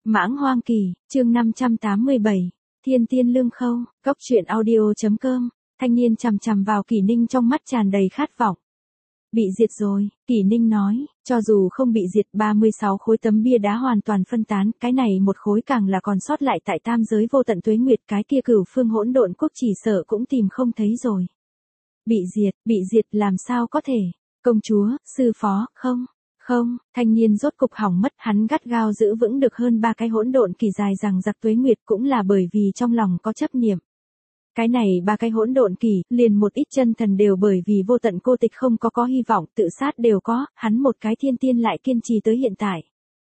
Mãng Hoang Kỳ, chương 587, Thiên Tiên Lương Khâu, Cốc truyện audio.com, thanh niên chằm chằm vào Kỷ Ninh trong mắt tràn đầy khát vọng. Bị diệt rồi, Kỷ Ninh nói, cho dù không bị diệt 36 khối tấm bia đá hoàn toàn phân tán, cái này một khối càng là còn sót lại tại tam giới vô tận tuế nguyệt, cái kia Cửu Phương Hỗn Độn Quốc chỉ sợ cũng tìm không thấy rồi. Bị diệt làm sao có thể? Công chúa, sư phó, không, thanh niên rốt cục hỏng mất, hắn gắt gao giữ vững được hơn 3 cái hỗn độn kỳ dài rằng giặc tuế nguyệt cũng là bởi vì trong lòng có chấp niệm. Cái này 3 cái hỗn độn kỳ, liền một ít chân thần đều bởi vì vô tận cô tịch không có hy vọng, tự sát đều có, hắn một cái thiên tiên lại kiên trì tới hiện tại.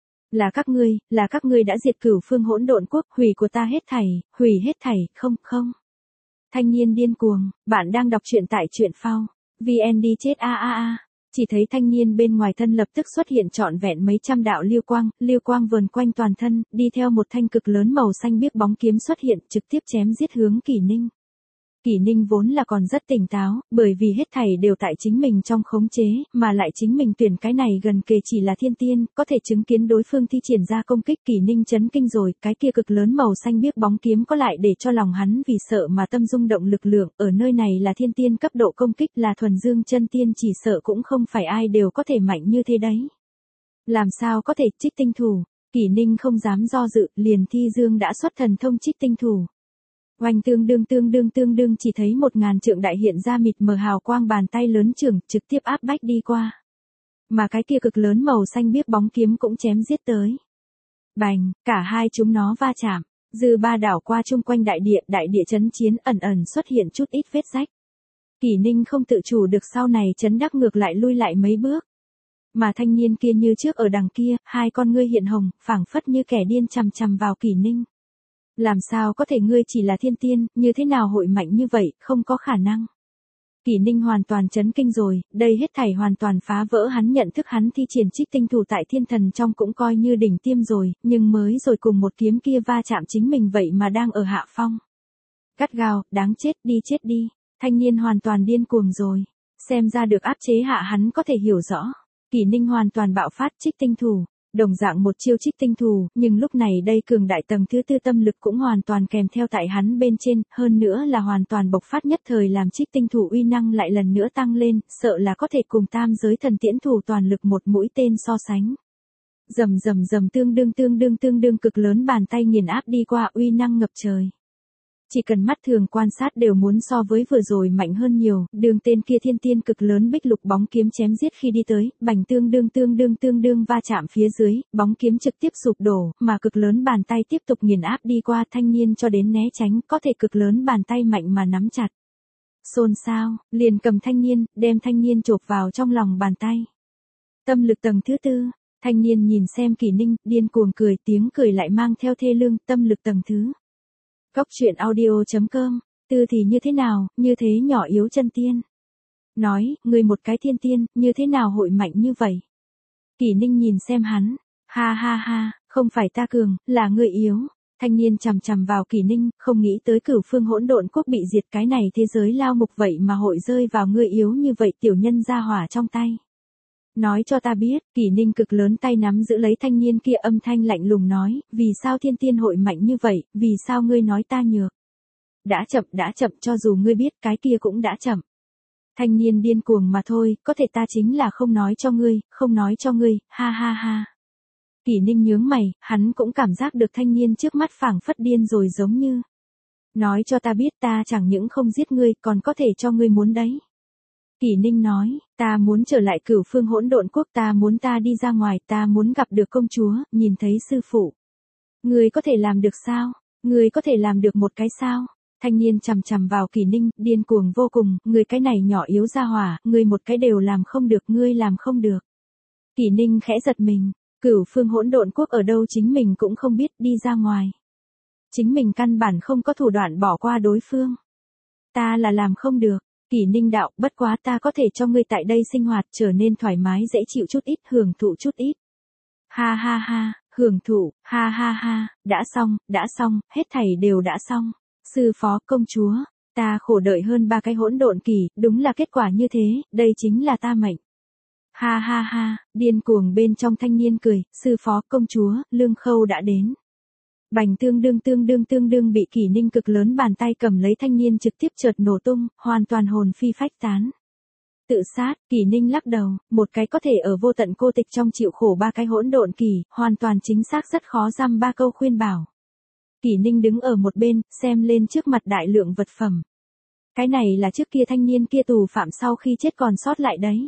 Là các ngươi đã diệt Cửu Phương Hỗn Độn Quốc, hủy của ta hết thảy, không. Thanh niên điên cuồng, bạn đang đọc truyện tại truyện phao, VN đi chết a. Chỉ thấy thanh niên bên ngoài thân lập tức xuất hiện trọn vẹn mấy trăm đạo lưu quang vờn quanh toàn thân, đi theo một thanh cực lớn màu xanh biếc bóng kiếm xuất hiện, trực tiếp chém giết hướng Kỷ Ninh. Kỷ Ninh vốn là còn rất tỉnh táo, bởi vì hết thảy đều tại chính mình trong khống chế, mà lại chính mình tuyển cái này gần kề chỉ là thiên tiên, có thể chứng kiến đối phương thi triển ra công kích. Kỷ Ninh chấn kinh rồi, cái kia cực lớn màu xanh biếc bóng kiếm có lại để cho lòng hắn vì sợ mà tâm rung động lực lượng, ở nơi này là thiên tiên cấp độ công kích, là thuần dương chân tiên, chỉ sợ cũng không phải ai đều có thể mạnh như thế đấy. Làm sao có thể? Trích tinh thủ, Kỷ Ninh không dám do dự, liền thi dương đã xuất thần thông trích tinh thủ. Oanh tương đương chỉ thấy 1000 trượng đại hiện ra mịt mờ hào quang, bàn tay lớn trưởng trực tiếp áp bách đi qua. Mà cái kia cực lớn màu xanh biếc bóng kiếm cũng chém giết tới. Bành, cả hai chúng nó va chạm, dư ba đảo qua chung quanh đại địa chấn chiến ẩn xuất hiện chút ít vết rách. Kỷ Ninh không tự chủ được sau này chấn đắc ngược lại lui lại mấy bước. Mà thanh niên kia như trước ở đằng kia, hai con ngươi hiện hồng, phảng phất như kẻ điên chằm chằm vào Kỷ Ninh. Làm sao có thể, ngươi chỉ là thiên tiên, như thế nào hội mạnh như vậy, không có khả năng. Kỷ Ninh hoàn toàn chấn kinh rồi, đây hết thảy hoàn toàn phá vỡ hắn nhận thức, hắn thi triển trích tinh thủ tại thiên thần trong cũng coi như đỉnh tiêm rồi, nhưng mới rồi cùng một kiếm kia va chạm chính mình vậy mà đang ở hạ phong. Gắt gao, đáng chết đi, thanh niên hoàn toàn điên cuồng rồi, xem ra được áp chế hạ hắn có thể hiểu rõ. Kỷ Ninh hoàn toàn bạo phát trích tinh thủ. Đồng dạng một chiêu trích tinh thủ, nhưng lúc này đây cường đại tầng thứ tư tâm lực cũng hoàn toàn kèm theo tại hắn bên trên, hơn nữa là hoàn toàn bộc phát, nhất thời làm trích tinh thủ uy năng lại lần nữa tăng lên, sợ là có thể cùng tam giới thần tiễn thủ toàn lực một mũi tên so sánh. Rầm tương đương cực lớn bàn tay nghiền áp đi qua, uy năng ngập trời. Chỉ cần mắt thường quan sát đều muốn so với vừa rồi mạnh hơn nhiều, đường tên kia thiên tiên cực lớn bích lục bóng kiếm chém giết khi đi tới, bành tương đương va chạm phía dưới, bóng kiếm trực tiếp sụp đổ, mà cực lớn bàn tay tiếp tục nghiền áp đi qua, thanh niên cho đến né tránh, có thể cực lớn bàn tay mạnh mà nắm chặt. Xôn xao, liền cầm thanh niên, đem thanh niên chộp vào trong lòng bàn tay. Tâm lực tầng thứ tư, thanh niên nhìn xem Kỷ Ninh, điên cuồng cười, tiếng cười lại mang theo thê lương, tâm lực tầng thứ. Cốc truyện audio.com, tư thì như thế nào, như thế nhỏ yếu chân tiên. Nói, người một cái thiên tiên, như thế nào hội mạnh như vậy? Kỷ Ninh nhìn xem hắn, ha, không phải ta cường, là ngươi yếu. Thanh niên chằm chằm vào Kỷ Ninh, không nghĩ tới Cửu Phương Hỗn Độn Quốc bị diệt, cái này thế giới lao mục vậy mà hội rơi vào ngươi yếu như vậy tiểu nhân gia hỏa trong tay. Nói cho ta biết, Kỷ Ninh cực lớn tay nắm giữ lấy thanh niên kia, âm thanh lạnh lùng nói, vì sao thiên tiên hội mạnh như vậy, vì sao ngươi nói ta nhược? Đã chậm, cho dù ngươi biết cái kia cũng đã chậm. Thanh niên điên cuồng mà thôi, có thể ta chính là không nói cho ngươi, ha. Kỷ Ninh nhướng mày, hắn cũng cảm giác được thanh niên trước mắt phảng phất điên rồi giống như. Nói cho ta biết, ta chẳng những không giết ngươi, còn có thể cho ngươi muốn đấy. Kỷ Ninh nói, ta muốn trở lại Cửu Phương Hỗn Độn Quốc, ta muốn ta đi ra ngoài, ta muốn gặp được công chúa, nhìn thấy sư phụ. Ngươi có thể làm được sao? Ngươi có thể làm được một cái sao? Thanh niên chằm chằm vào Kỷ Ninh, điên cuồng vô cùng, ngươi cái này nhỏ yếu ra hỏa, ngươi một cái đều làm không được, ngươi làm không được. Kỷ Ninh khẽ giật mình, Cửu Phương Hỗn Độn Quốc ở đâu chính mình cũng không biết, đi ra ngoài. Chính mình căn bản không có thủ đoạn bỏ qua đối phương. Ta là làm không được. Kỷ Ninh đạo, bất quá ta có thể cho ngươi tại đây sinh hoạt trở nên thoải mái dễ chịu chút ít, hưởng thụ chút ít. Ha, hưởng thụ, ha, đã xong, hết thảy đều đã xong. Sư phó, công chúa, ta khổ đợi hơn 3 cái hỗn độn kỳ, đúng là kết quả như thế, đây chính là ta mệnh. Ha, điên cuồng bên trong thanh niên cười, sư phó, công chúa, Lương Khâu đã đến. Bành tương đương bị Kỷ Ninh cực lớn bàn tay cầm lấy thanh niên trực tiếp chợt nổ tung, hoàn toàn hồn phi phách tán. Tự sát, Kỷ Ninh lắc đầu, một cái có thể ở vô tận cô tịch trong chịu khổ ba cái hỗn độn kỳ, hoàn toàn chính xác rất khó dăm ba câu khuyên bảo. Kỷ Ninh đứng ở một bên, xem lên trước mặt đại lượng vật phẩm. Cái này là trước kia thanh niên kia tù phạm sau khi chết còn sót lại đấy.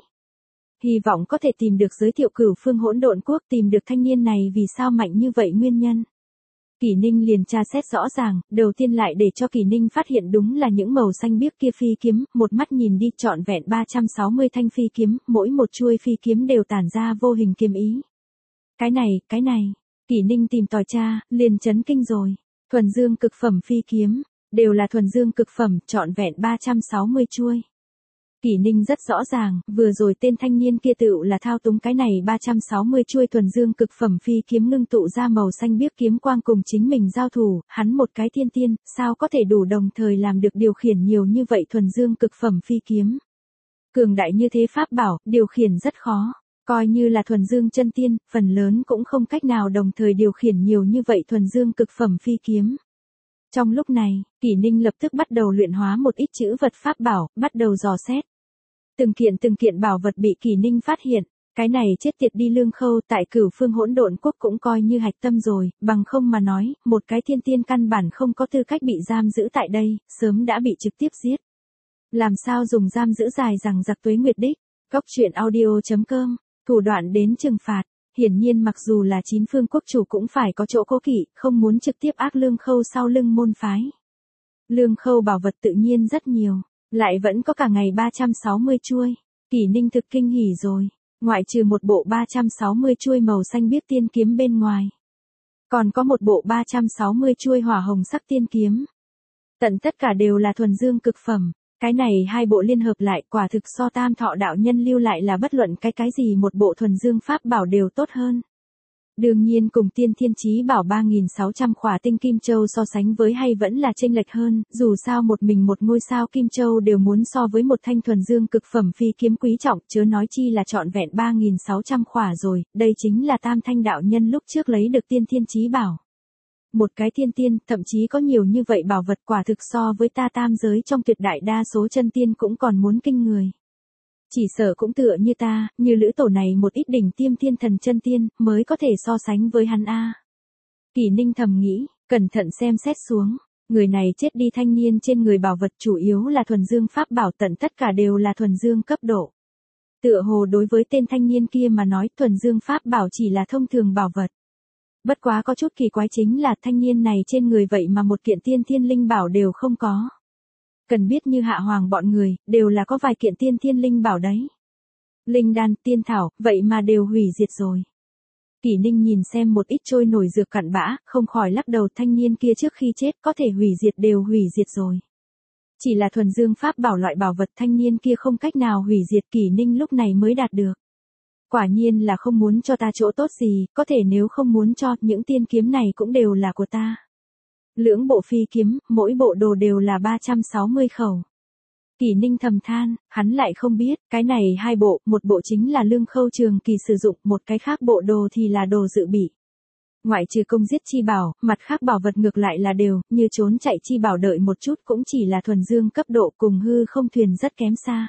Hy vọng có thể tìm được giới thiệu Cửu Phương Hỗn Độn Quốc, tìm được thanh niên này vì sao mạnh như vậy nguyên nhân. Kỷ Ninh liền tra xét rõ ràng, đầu tiên lại để cho Kỷ Ninh phát hiện đúng là những màu xanh biếc kia phi kiếm, một mắt nhìn đi trọn vẹn 360 thanh phi kiếm, mỗi một chuôi phi kiếm đều tản ra vô hình kiếm ý. Cái này, Kỷ Ninh tìm tòi tra, liền chấn kinh rồi. Thuần dương cực phẩm phi kiếm, đều là thuần dương cực phẩm, trọn vẹn 360 chuôi. Kỷ Ninh rất rõ ràng, vừa rồi tên thanh niên kia tựu là thao túng cái này 360 chuôi thuần dương cực phẩm phi kiếm ngưng tụ ra màu xanh biếc kiếm quang cùng chính mình giao thủ, hắn một cái thiên tiên, sao có thể đủ đồng thời làm được điều khiển nhiều như vậy thuần dương cực phẩm phi kiếm. Cường đại như thế pháp bảo, điều khiển rất khó, coi như là thuần dương chân tiên, phần lớn cũng không cách nào đồng thời điều khiển nhiều như vậy thuần dương cực phẩm phi kiếm. Trong lúc này, Kỷ Ninh lập tức bắt đầu luyện hóa một ít chữ vật pháp bảo, bắt đầu dò xét. Từng kiện bảo vật bị Kỷ Ninh phát hiện, cái này chết tiệt đi Lương Khâu tại Cửu Phương Hỗn Độn Quốc cũng coi như hạch tâm rồi, bằng không mà nói, một cái thiên tiên căn bản không có tư cách bị giam giữ tại đây, sớm đã bị trực tiếp giết. Làm sao dùng giam giữ dài rằng giặc tuế nguyệt đích, góc truyện audio.com, thủ đoạn đến trừng phạt, hiển nhiên mặc dù là 9 phương quốc chủ cũng phải có chỗ cố kỵ, không muốn trực tiếp ác Lương Khâu sau lưng môn phái. Lương Khâu bảo vật tự nhiên rất nhiều. Lại vẫn có cả ngày 360 chuôi. Kỷ Ninh thực kinh hỉ rồi. Ngoại trừ một bộ 360 chuôi màu xanh biếc tiên kiếm bên ngoài. Còn có một bộ 360 chuôi hỏa hồng sắc tiên kiếm. Tận tất cả đều là thuần dương cực phẩm. Cái này hai bộ liên hợp lại quả thực so Tam Thọ đạo nhân lưu lại là bất luận cái gì một bộ thuần dương pháp bảo đều tốt hơn. Đương nhiên cùng tiên thiên chí bảo 3.600 khỏa tinh kim châu so sánh với hay vẫn là chênh lệch hơn, dù sao một mình một ngôi sao kim châu đều muốn so với một thanh thuần dương cực phẩm phi kiếm quý trọng, chớ nói chi là trọn vẹn 3.600 khỏa rồi, đây chính là Tam Thanh đạo nhân lúc trước lấy được tiên thiên chí bảo. Một cái thiên tiên, thậm chí có nhiều như vậy bảo vật quả thực so với ta tam giới trong tuyệt đại đa số chân tiên cũng còn muốn kinh người. Chỉ sợ cũng tựa như ta, như Lữ Tổ này một ít đỉnh tiêm thiên thần chân tiên, mới có thể so sánh với hắn a. Kỷ Ninh thầm nghĩ, cẩn thận xem xét xuống, người này chết đi thanh niên trên người bảo vật chủ yếu là thuần dương pháp bảo, tận tất cả đều là thuần dương cấp độ. Tựa hồ đối với tên thanh niên kia mà nói thuần dương pháp bảo chỉ là thông thường bảo vật. Bất quá có chút kỳ quái chính là thanh niên này trên người vậy mà một kiện tiên thiên linh bảo đều không có. Cần biết như Hạ Hoàng bọn người, đều là có vài kiện tiên thiên linh bảo đấy. Linh đan, tiên thảo, vậy mà đều hủy diệt rồi. Kỷ Ninh nhìn xem một ít trôi nổi dược cặn bã, không khỏi lắc đầu, thanh niên kia trước khi chết có thể hủy diệt đều hủy diệt rồi. Chỉ là thuần dương pháp bảo loại bảo vật thanh niên kia không cách nào hủy diệt, Kỷ Ninh lúc này mới đạt được. Quả nhiên là không muốn cho ta chỗ tốt gì, có thể nếu không muốn cho, những tiên kiếm này cũng đều là của ta. Lưỡng bộ phi kiếm, mỗi bộ đồ đều là 360 khẩu. Kỷ Ninh thầm than, hắn lại không biết, cái này hai bộ, một bộ chính là Lương Khâu trường kỳ sử dụng, một cái khác bộ đồ thì là đồ dự bị. Ngoại trừ công giết chi bảo, mặt khác bảo vật ngược lại là đều, như trốn chạy chi bảo đợi một chút cũng chỉ là thuần dương cấp độ, cùng hư không thuyền rất kém xa.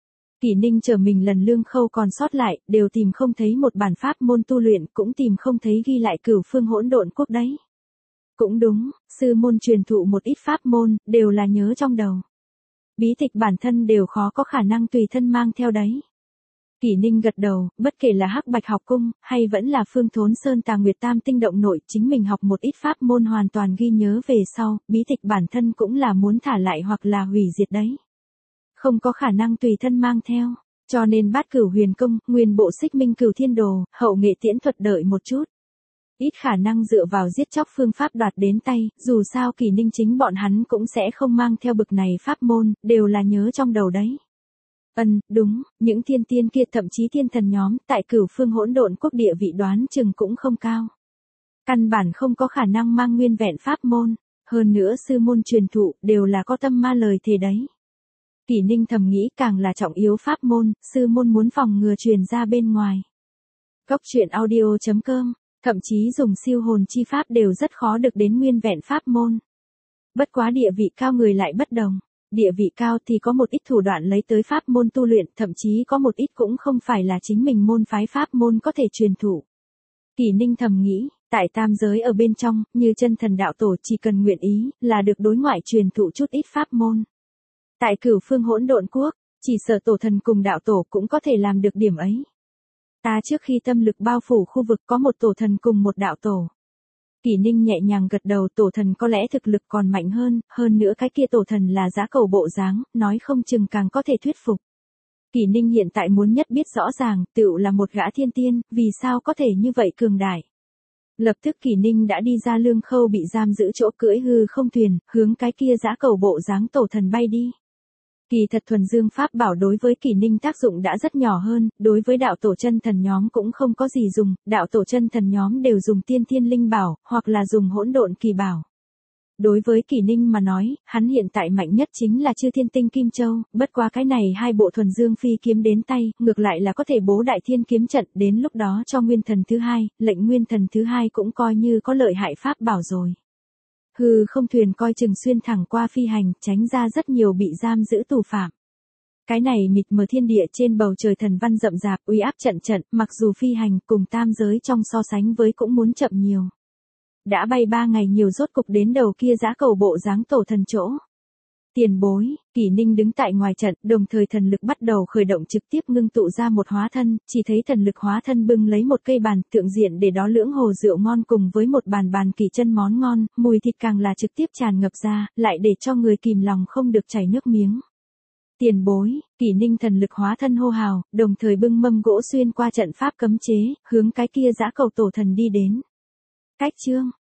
Kỷ Ninh chờ mình lần Lương Khâu còn sót lại, đều tìm không thấy một bản pháp môn tu luyện, cũng tìm không thấy ghi lại Cửu Phương Hỗn Độn Quốc đấy. Cũng đúng, sư môn truyền thụ một ít pháp môn, đều là nhớ trong đầu. Bí tịch bản thân đều khó có khả năng tùy thân mang theo đấy. Kỷ Ninh gật đầu, bất kể là Hắc Bạch học cung, hay vẫn là Phương Thốn Sơn Tà Nguyệt Tam tinh động nội, chính mình học một ít pháp môn hoàn toàn ghi nhớ về sau, bí tịch bản thân cũng là muốn thả lại hoặc là hủy diệt đấy. Không có khả năng tùy thân mang theo, cho nên Bát Cửu Huyền Công, nguyên bộ Xích Minh Cửu Thiên Đồ, hậu nghệ tiễn thuật đợi một chút. Ít khả năng dựa vào giết chóc phương pháp đoạt đến tay, dù sao Kỷ Ninh chính bọn hắn cũng sẽ không mang theo bực này pháp môn, đều là nhớ trong đầu đấy. Đúng, những thiên tiên kia thậm chí thiên thần nhóm, tại Cửu Phương Hỗn Độn Quốc địa vị đoán chừng cũng không cao. Căn bản không có khả năng mang nguyên vẹn pháp môn, hơn nữa sư môn truyền thụ, đều là có tâm ma lời thề đấy. Kỷ Ninh thầm nghĩ càng là trọng yếu pháp môn, sư môn muốn phòng ngừa truyền ra bên ngoài. Góc truyện audio.com Thậm chí dùng siêu hồn chi pháp đều rất khó được đến nguyên vẹn pháp môn. Bất quá địa vị cao người lại bất đồng. Địa vị cao thì có một ít thủ đoạn lấy tới pháp môn tu luyện, thậm chí có một ít cũng không phải là chính mình môn phái pháp môn có thể truyền thụ. Kỷ Ninh thầm nghĩ, tại tam giới ở bên trong, như chân thần đạo tổ chỉ cần nguyện ý, là được đối ngoại truyền thụ chút ít pháp môn. Tại Cửu Phương Hỗn Độn Quốc, chỉ sợ tổ thần cùng đạo tổ cũng có thể làm được điểm ấy. Ta trước khi tâm lực bao phủ khu vực có một tổ thần cùng một đạo tổ. Kỷ Ninh nhẹ nhàng gật đầu, tổ thần có lẽ thực lực còn mạnh hơn nữa cái kia tổ thần là dã cầu bộ dáng, nói không chừng càng có thể thuyết phục. Kỷ Ninh hiện tại muốn nhất biết rõ ràng, tựu là một gã thiên tiên, vì sao có thể như vậy cường đại. Lập tức Kỷ Ninh đã đi ra Lương Khâu bị giam giữ chỗ cưỡi hư không thuyền, hướng cái kia dã cầu bộ dáng tổ thần bay đi. Kỳ thật thuần dương pháp bảo đối với Kỷ Ninh tác dụng đã rất nhỏ hơn, đối với đạo tổ chân thần nhóm cũng không có gì dùng, đạo tổ chân thần nhóm đều dùng tiên thiên linh bảo, hoặc là dùng hỗn độn kỳ bảo. Đối với Kỷ Ninh mà nói, hắn hiện tại mạnh nhất chính là Chư Thiên Tinh Kim Châu, bất quá cái này hai bộ thuần dương phi kiếm đến tay, ngược lại là có thể bố đại thiên kiếm trận, đến lúc đó cho nguyên thần thứ hai, lệnh nguyên thần thứ hai cũng coi như có lợi hại pháp bảo rồi. Hư không thuyền coi chừng xuyên thẳng qua phi hành, tránh ra rất nhiều bị giam giữ tù phạm. Cái này mịt mờ thiên địa trên bầu trời thần văn rậm rạp, uy áp trận trận, mặc dù phi hành cùng tam giới trong so sánh với cũng muốn chậm nhiều. Đã bay 3 ngày nhiều rốt cục đến đầu kia dã cầu bộ dáng tổ thần chỗ. Tiền bối, Kỷ Ninh đứng tại ngoài trận, đồng thời thần lực bắt đầu khởi động trực tiếp ngưng tụ ra một hóa thân, chỉ thấy thần lực hóa thân bưng lấy một cây bàn, tượng diện để đó lưỡng hồ rượu ngon cùng với một bàn kỳ chân món ngon, mùi thịt càng là trực tiếp tràn ngập ra, lại để cho người kìm lòng không được chảy nước miếng. Tiền bối, Kỷ Ninh thần lực hóa thân hô hào, đồng thời bưng mâm gỗ xuyên qua trận pháp cấm chế, hướng cái kia dã cầu tổ thần đi đến. Cách chương